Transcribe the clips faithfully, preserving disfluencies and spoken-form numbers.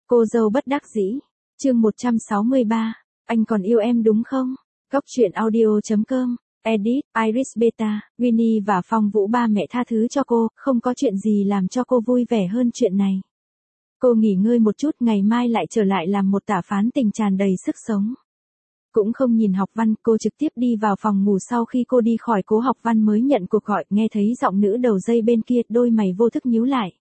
Cô dâu bất đắc dĩ. Chương một trăm sáu mươi ba. Anh còn yêu em đúng không? Góc truyện audio chấm com. Edit, Iris Beta, Winnie và Phong Vũ ba mẹ tha thứ cho cô, không có chuyện gì làm cho cô vui vẻ hơn chuyện này. Cô nghỉ ngơi một chút, ngày mai lại trở lại làm một tả phán tình tràn đầy sức sống. Cũng không nhìn Học Văn, cô trực tiếp đi vào phòng ngủ. Sau khi cô đi khỏi, Cố Học Văn mới nhận cuộc gọi, nghe thấy giọng nữ đầu dây bên kia, đôi mày vô thức nhíu lại.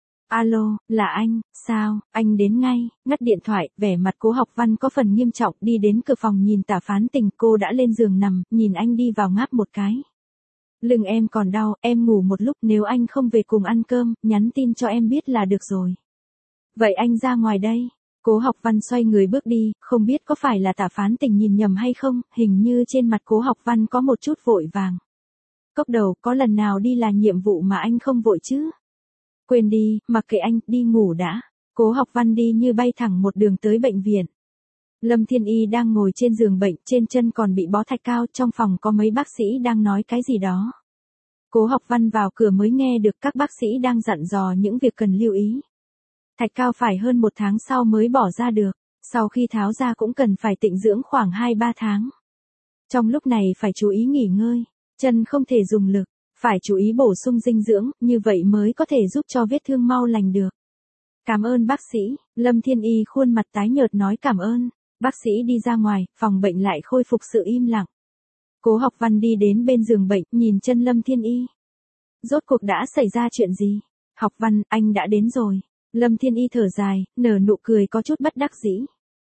Alo, là anh, sao, anh đến ngay. Ngắt điện thoại, vẻ mặt Cố Học Văn có phần nghiêm trọng, đi đến cửa phòng nhìn tả phán tình, cô đã lên giường nằm, nhìn anh đi vào ngáp một cái. Lưng em còn đau, em ngủ một lúc, nếu anh không về cùng ăn cơm, nhắn tin cho em biết là được rồi. Vậy anh ra ngoài đây. Cố Học Văn xoay người bước đi, không biết có phải là tả phán tình nhìn nhầm hay không, hình như trên mặt Cố Học Văn có một chút vội vàng. Cốc đầu, có lần nào đi là nhiệm vụ mà anh không vội chứ? Quên đi, mặc kệ anh, đi ngủ đã. Cố Học Văn đi như bay thẳng một đường tới bệnh viện. Lâm Thiên Y đang ngồi trên giường bệnh, trên chân còn bị bó thạch cao, trong phòng có mấy bác sĩ đang nói cái gì đó. Cố Học Văn vào cửa mới nghe được các bác sĩ đang dặn dò những việc cần lưu ý. Thạch cao phải hơn một tháng sau mới bỏ ra được, sau khi tháo ra cũng cần phải tịnh dưỡng khoảng hai ba tháng. Trong lúc này phải chú ý nghỉ ngơi, chân không thể dùng lực, phải chú ý bổ sung dinh dưỡng, như vậy mới có thể giúp cho vết thương mau lành được. Cảm ơn bác sĩ. Lâm Thiên Y khuôn mặt tái nhợt nói cảm ơn. Bác sĩ đi ra ngoài, phòng bệnh lại khôi phục sự im lặng. Cố Học Văn đi đến bên giường bệnh, nhìn chân Lâm Thiên Y. Rốt cuộc đã xảy ra chuyện gì? Học Văn, anh đã đến rồi. Lâm Thiên Y thở dài, nở nụ cười có chút bất đắc dĩ.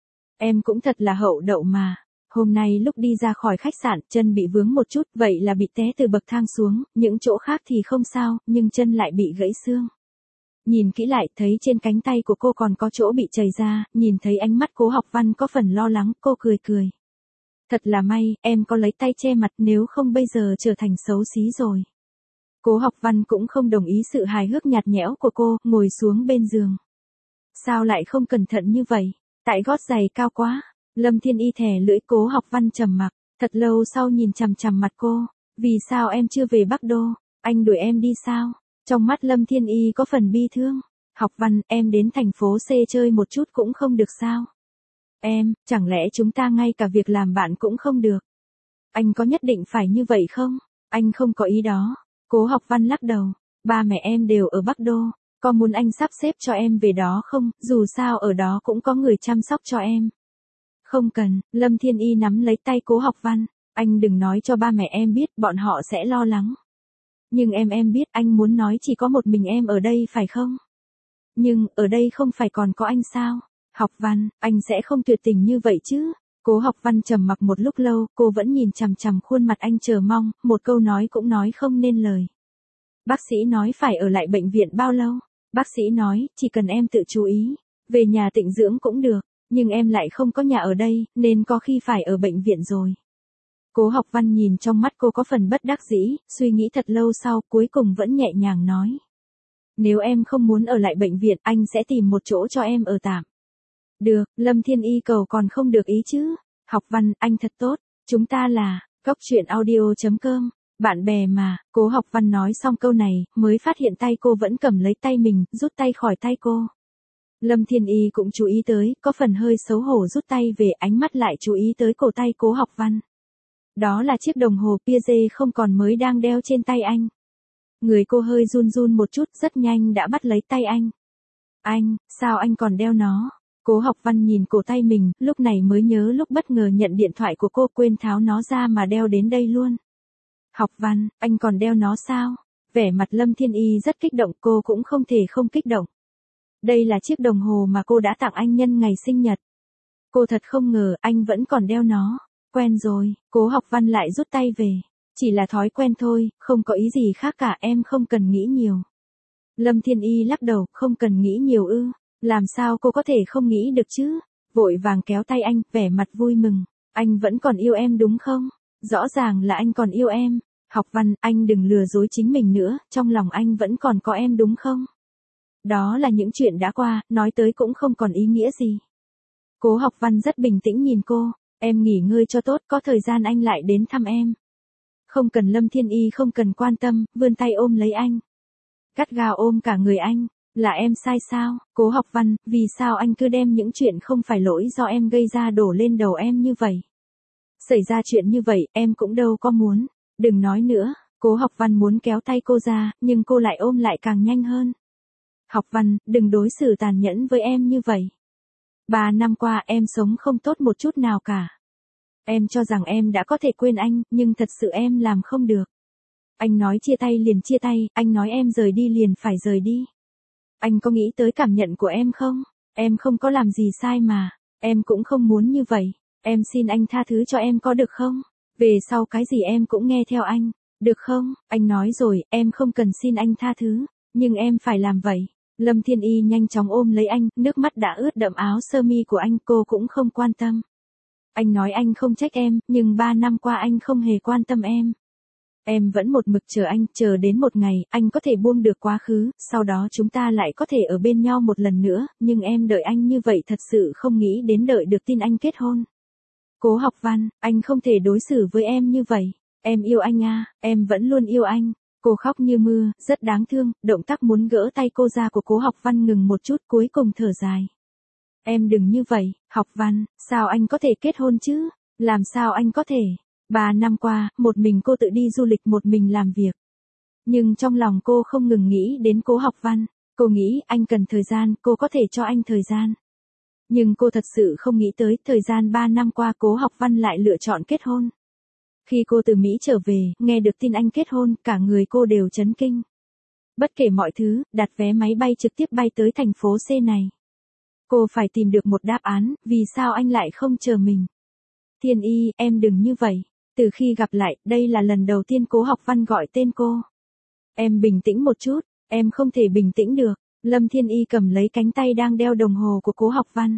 Em cũng thật là hậu đậu mà. Hôm nay lúc đi ra khỏi khách sạn, chân bị vướng một chút, vậy là bị té từ bậc thang xuống, những chỗ khác thì không sao, nhưng chân lại bị gãy xương. Nhìn kỹ lại, thấy trên cánh tay của cô còn có chỗ bị chảy ra, nhìn thấy ánh mắt Cố Học Văn có phần lo lắng, cô cười cười. Thật là may, em có lấy tay che mặt, nếu không bây giờ trở thành xấu xí rồi. Cố Học Văn cũng không đồng ý sự hài hước nhạt nhẽo của cô, ngồi xuống bên giường. Sao lại không cẩn thận như vậy? Tại gót giày cao quá. Lâm Thiên Y thè lưỡi. Cố Học Văn trầm mặc, thật lâu sau nhìn chằm chằm mặt cô. Vì sao em chưa về Bắc Đô? Anh đuổi em đi sao? Trong mắt Lâm Thiên Y có phần bi thương. Học Văn, em đến thành phố C chơi một chút cũng không được sao? Em, chẳng lẽ chúng ta ngay cả việc làm bạn cũng không được? Anh có nhất định phải như vậy không? Anh không có ý đó. Cố Học Văn lắc đầu. Ba mẹ em đều ở Bắc Đô. Có muốn anh sắp xếp cho em về đó không? Dù sao ở đó cũng có người chăm sóc cho em. Không cần. Lâm Thiên Y nắm lấy tay Cố Học Văn. Anh đừng nói cho ba mẹ em biết, bọn họ sẽ lo lắng. Nhưng em em biết anh muốn nói chỉ có một mình em ở đây phải không? Nhưng, ở đây không phải còn có anh sao? Học Văn, anh sẽ không tuyệt tình như vậy chứ? Cố Học Văn trầm mặc một lúc lâu, cô vẫn nhìn chằm chằm khuôn mặt anh chờ mong, một câu nói cũng nói không nên lời. Bác sĩ nói phải ở lại bệnh viện bao lâu? Bác sĩ nói, chỉ cần em tự chú ý, về nhà tịnh dưỡng cũng được, nhưng em lại không có nhà ở đây, nên có khi phải ở bệnh viện rồi. Cố Học Văn nhìn trong mắt cô có phần bất đắc dĩ, suy nghĩ thật lâu sau, cuối cùng vẫn nhẹ nhàng nói. Nếu em không muốn ở lại bệnh viện, anh sẽ tìm một chỗ cho em ở tạm. Được, Lâm Thiên Y cầu còn không được ý chứ. Học Văn, anh thật tốt, chúng ta là, góc truyện audio chấm com, bạn bè mà. Cố Học Văn nói xong câu này, mới phát hiện tay cô vẫn cầm lấy tay mình, rút tay khỏi tay cô. Lâm Thiên Y cũng chú ý tới, có phần hơi xấu hổ rút tay về, ánh mắt lại chú ý tới cổ tay Cố Học Văn. Đó là chiếc đồng hồ Piaget không còn mới đang đeo trên tay anh. Người cô hơi run run một chút, rất nhanh đã bắt lấy tay anh. Anh, sao anh còn đeo nó? Cố Học Văn nhìn cổ tay mình, lúc này mới nhớ lúc bất ngờ nhận điện thoại của cô quên tháo nó ra mà đeo đến đây luôn. Học Văn, anh còn đeo nó sao? Vẻ mặt Lâm Thiên Y rất kích động, cô cũng không thể không kích động. Đây là chiếc đồng hồ mà cô đã tặng anh nhân ngày sinh nhật. Cô thật không ngờ anh vẫn còn đeo nó. Quen rồi. Cố Học Văn lại rút tay về. Chỉ là thói quen thôi, không có ý gì khác cả, em không cần nghĩ nhiều. Lâm Thiên Y lắc đầu, không cần nghĩ nhiều ư? Làm sao cô có thể không nghĩ được chứ? Vội vàng kéo tay anh, vẻ mặt vui mừng. Anh vẫn còn yêu em đúng không? Rõ ràng là anh còn yêu em. Học Văn, anh đừng lừa dối chính mình nữa, trong lòng anh vẫn còn có em đúng không? Đó là những chuyện đã qua, nói tới cũng không còn ý nghĩa gì. Cố Học Văn rất bình tĩnh nhìn cô. Em nghỉ ngơi cho tốt, có thời gian anh lại đến thăm em. Không cần. Lâm Thiên Y không cần quan tâm, vươn tay ôm lấy anh. Gắt gao ôm cả người anh. Là em sai sao, Cố Học Văn, vì sao anh cứ đem những chuyện không phải lỗi do em gây ra đổ lên đầu em như vậy? Xảy ra chuyện như vậy, em cũng đâu có muốn. Đừng nói nữa, Cố Học Văn muốn kéo tay cô ra, nhưng cô lại ôm lại càng nhanh hơn. Học Văn, đừng đối xử tàn nhẫn với em như vậy. Ba năm qua em sống không tốt một chút nào cả. Em cho rằng em đã có thể quên anh, nhưng thật sự em làm không được. Anh nói chia tay liền chia tay, anh nói em rời đi liền phải rời đi. Anh có nghĩ tới cảm nhận của em không? Em không có làm gì sai mà, em cũng không muốn như vậy. Em xin anh tha thứ cho em có được không? Về sau cái gì em cũng nghe theo anh, được không? Anh nói rồi, em không cần xin anh tha thứ, nhưng em phải làm vậy. Lâm Thiên Y nhanh chóng ôm lấy anh, nước mắt đã ướt đẫm áo sơ mi của anh, cô cũng không quan tâm. Anh nói anh không trách em, nhưng ba năm qua anh không hề quan tâm em. Em vẫn một mực chờ anh, chờ đến một ngày, anh có thể buông được quá khứ, sau đó chúng ta lại có thể ở bên nhau một lần nữa, nhưng em đợi anh như vậy thật sự không nghĩ đến đợi được tin anh kết hôn. Cố Học Văn, anh không thể đối xử với em như vậy. Em yêu anh à, em vẫn luôn yêu anh. Cô khóc như mưa, rất đáng thương, động tác muốn gỡ tay cô ra của Cố Học Văn ngừng một chút cuối cùng thở dài. Em đừng như vậy, Học Văn, sao anh có thể kết hôn chứ? Làm sao anh có thể? Ba năm qua, một mình cô tự đi du lịch một mình làm việc. Nhưng trong lòng cô không ngừng nghĩ đến Cố Học Văn. Cô nghĩ anh cần thời gian, cô có thể cho anh thời gian. Nhưng cô thật sự không nghĩ tới thời gian ba năm qua Cố Học Văn lại lựa chọn kết hôn. Khi cô từ Mỹ trở về, nghe được tin anh kết hôn, cả người cô đều chấn kinh. Bất kể mọi thứ, đặt vé máy bay trực tiếp bay tới thành phố C này. Cô phải tìm được một đáp án, vì sao anh lại không chờ mình. Thiên Y, em đừng như vậy. Từ khi gặp lại, đây là lần đầu tiên Cố Học Văn gọi tên cô. Em bình tĩnh một chút, em không thể bình tĩnh được. Lâm Thiên Y cầm lấy cánh tay đang đeo đồng hồ của Cố Học Văn.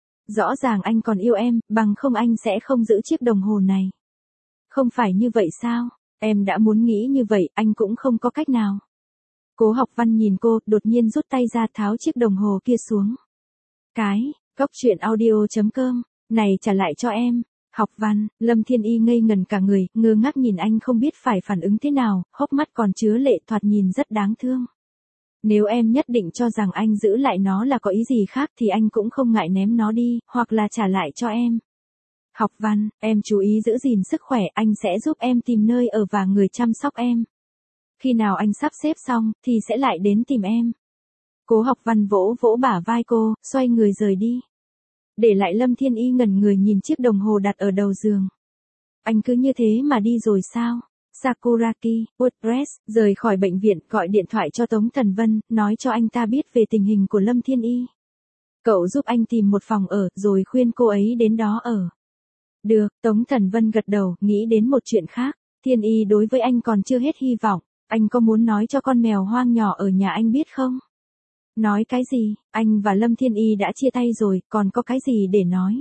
Rõ ràng anh còn yêu em, bằng không anh sẽ không giữ chiếc đồng hồ này. Không phải như vậy sao? Em đã muốn nghĩ như vậy, anh cũng không có cách nào. Cố Học Văn nhìn cô, đột nhiên rút tay ra tháo chiếc đồng hồ kia xuống. Cái, góc truyện audio chấm com, này trả lại cho em. Học Văn, Lâm Thiên Y ngây ngần cả người, ngơ ngác nhìn anh không biết phải phản ứng thế nào, hốc mắt còn chứa lệ thoạt nhìn rất đáng thương. Nếu em nhất định cho rằng anh giữ lại nó là có ý gì khác thì anh cũng không ngại ném nó đi, hoặc là trả lại cho em. Học Văn, em chú ý giữ gìn sức khỏe, anh sẽ giúp em tìm nơi ở và người chăm sóc em. Khi nào anh sắp xếp xong, thì sẽ lại đến tìm em. Cố Học Văn vỗ vỗ bả vai cô, xoay người rời đi. Để lại Lâm Thiên Y ngẩn người nhìn chiếc đồng hồ đặt ở đầu giường. Anh cứ như thế mà đi rồi sao? Sakuraki, WordPress, rời khỏi bệnh viện, gọi điện thoại cho Tống Thần Vân, nói cho anh ta biết về tình hình của Lâm Thiên Y. Cậu giúp anh tìm một phòng ở, rồi khuyên cô ấy đến đó ở. Được, Tống Thần Vân gật đầu, nghĩ đến một chuyện khác. Thiên Y đối với anh còn chưa hết hy vọng. Anh có muốn nói cho con mèo hoang nhỏ ở nhà anh biết không? Nói cái gì? Anh và Lâm Thiên Y đã chia tay rồi, còn có cái gì để nói?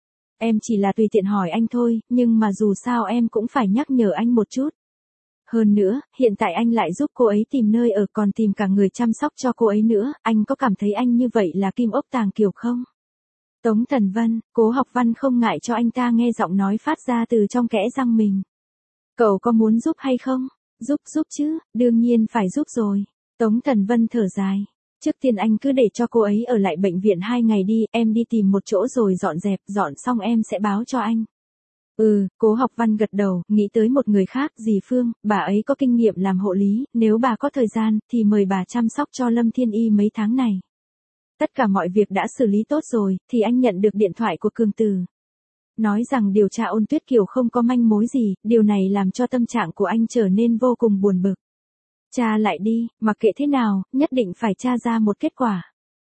Em chỉ là tùy tiện hỏi anh thôi, nhưng mà dù sao em cũng phải nhắc nhở anh một chút. Hơn nữa, hiện tại anh lại giúp cô ấy tìm nơi ở còn tìm cả người chăm sóc cho cô ấy nữa, anh có cảm thấy anh như vậy là kim ốc tàng kiều không? Tống Thần Vân, Cố Học Văn không ngại cho anh ta nghe giọng nói phát ra từ trong kẽ răng mình. Cậu có muốn giúp hay không? Giúp giúp chứ, đương nhiên phải giúp rồi. Tống Thần Vân thở dài. Trước tiên anh cứ để cho cô ấy ở lại bệnh viện hai ngày đi, em đi tìm một chỗ rồi dọn dẹp, dọn xong em sẽ báo cho anh. Ừ, Cố Học Văn gật đầu, nghĩ tới một người khác, dì Phương, bà ấy có kinh nghiệm làm hộ lý, nếu bà có thời gian, thì mời bà chăm sóc cho Lâm Thiên Y mấy tháng này. Tất cả mọi việc đã xử lý tốt rồi, thì anh nhận được điện thoại của Cường Tử. Nói rằng điều tra Ôn Tuyết Kiều không có manh mối gì, điều này làm cho tâm trạng của anh trở nên vô cùng buồn bực. Tra lại đi, mặc kệ thế nào, nhất định phải tra ra một kết quả.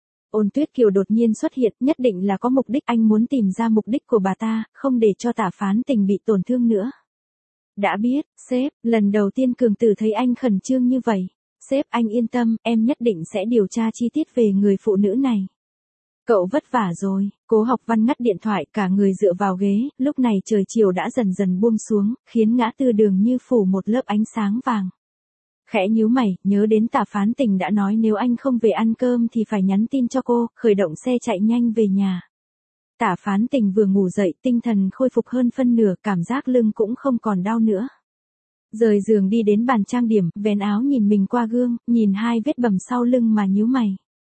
Ôn Tuyết Kiều đột nhiên xuất hiện, nhất định là có mục đích, anh muốn tìm ra mục đích của bà ta, không để cho Tả Phán Tình bị tổn thương nữa. Đã biết, sếp, lần đầu tiên Cường Tử thấy anh khẩn trương như vậy. Sếp, anh yên tâm, em nhất định sẽ điều tra chi tiết về người phụ nữ này. Cậu vất vả rồi. Cố Học Văn ngắt điện thoại, cả người dựa vào ghế, lúc này trời chiều đã dần dần buông xuống, khiến ngã tư đường như phủ một lớp ánh sáng vàng. Khẽ nhíu mày, nhớ đến Tả Phán Tình đã nói nếu anh không về ăn cơm thì phải nhắn tin cho cô, khởi động xe chạy nhanh về nhà. Tả Phán Tình vừa ngủ dậy, tinh thần khôi phục hơn phân nửa, cảm giác lưng cũng không còn đau nữa. Rời giường đi đến bàn trang điểm, vén áo nhìn mình qua gương, nhìn hai vết bầm sau lưng mà nhíu mày.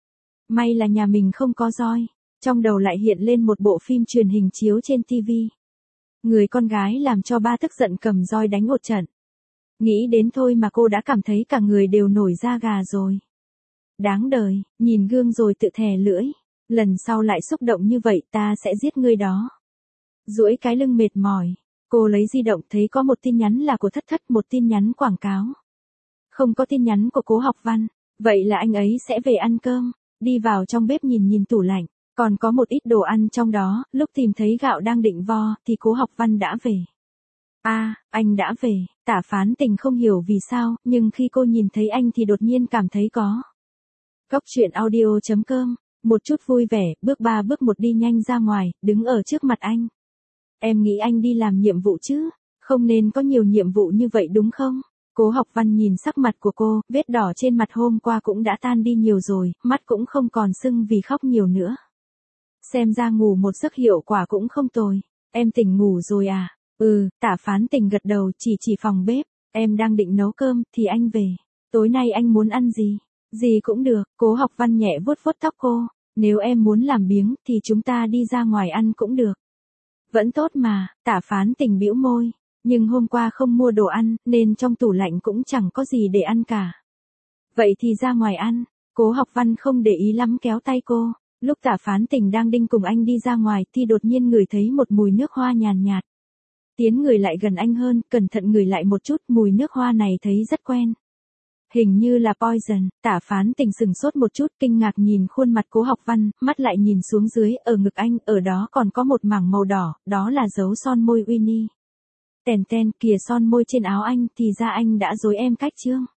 May là nhà mình không có roi. Trong đầu lại hiện lên một bộ phim truyền hình chiếu trên ti vi. Người con gái làm cho ba tức giận cầm roi đánh một trận. Nghĩ đến thôi mà cô đã cảm thấy cả người đều nổi da gà rồi. Đáng đời, nhìn gương rồi tự thè lưỡi. Lần sau lại xúc động như vậy ta sẽ giết ngươi đó. Duỗi cái lưng mệt mỏi. Cô lấy di động thấy có một tin nhắn là của Thất Thất, một tin nhắn quảng cáo. Không có tin nhắn của Cố Học Văn. Vậy là anh ấy sẽ về ăn cơm. Đi vào trong bếp nhìn nhìn tủ lạnh. Còn có một ít đồ ăn trong đó. Lúc tìm thấy gạo đang định vo thì Cố Học Văn đã về. À, anh đã về. Tả Phán Tình không hiểu vì sao, nhưng khi cô nhìn thấy anh thì đột nhiên cảm thấy có. Cóc truyện audio chấm com. Một chút vui vẻ, bước ba bước một đi nhanh ra ngoài, đứng ở trước mặt anh. Em nghĩ anh đi làm nhiệm vụ chứ, không nên có nhiều nhiệm vụ như vậy đúng không? Cố Học Văn nhìn sắc mặt của cô, vết đỏ trên mặt hôm qua cũng đã tan đi nhiều rồi, mắt cũng không còn sưng vì khóc nhiều nữa. Xem ra ngủ một giấc hiệu quả cũng không tồi. Em tỉnh ngủ rồi à? Ừ, Tả Phán Tình gật đầu, chỉ chỉ phòng bếp. Em đang định nấu cơm, thì anh về. Tối nay anh muốn ăn gì? Gì cũng được. Cố Học Văn nhẹ vuốt vuốt tóc cô. Nếu em muốn làm biếng, thì chúng ta đi ra ngoài ăn cũng được. Vẫn tốt mà, Tả Phán Tình bĩu môi. Nhưng hôm qua không mua đồ ăn, nên trong tủ lạnh cũng chẳng có gì để ăn cả. Vậy thì ra ngoài ăn. Cố Học Văn không để ý lắm kéo tay cô. Lúc Tả Phán Tình đang đinh cùng anh đi ra ngoài thì đột nhiên ngửi thấy một mùi nước hoa nhàn nhạt. Tiến người lại gần anh hơn, cẩn thận ngửi lại một chút, mùi nước hoa này thấy rất quen. Hình như là Poison. Tả Phán Tình sừng sốt một chút, kinh ngạc nhìn khuôn mặt Cố Học Văn, mắt lại nhìn xuống dưới, ở ngực anh, ở đó còn có một mảng màu đỏ, đó là dấu son môi Winnie. Tèn ten, kìa son môi trên áo anh, thì ra anh đã dối em cách chương.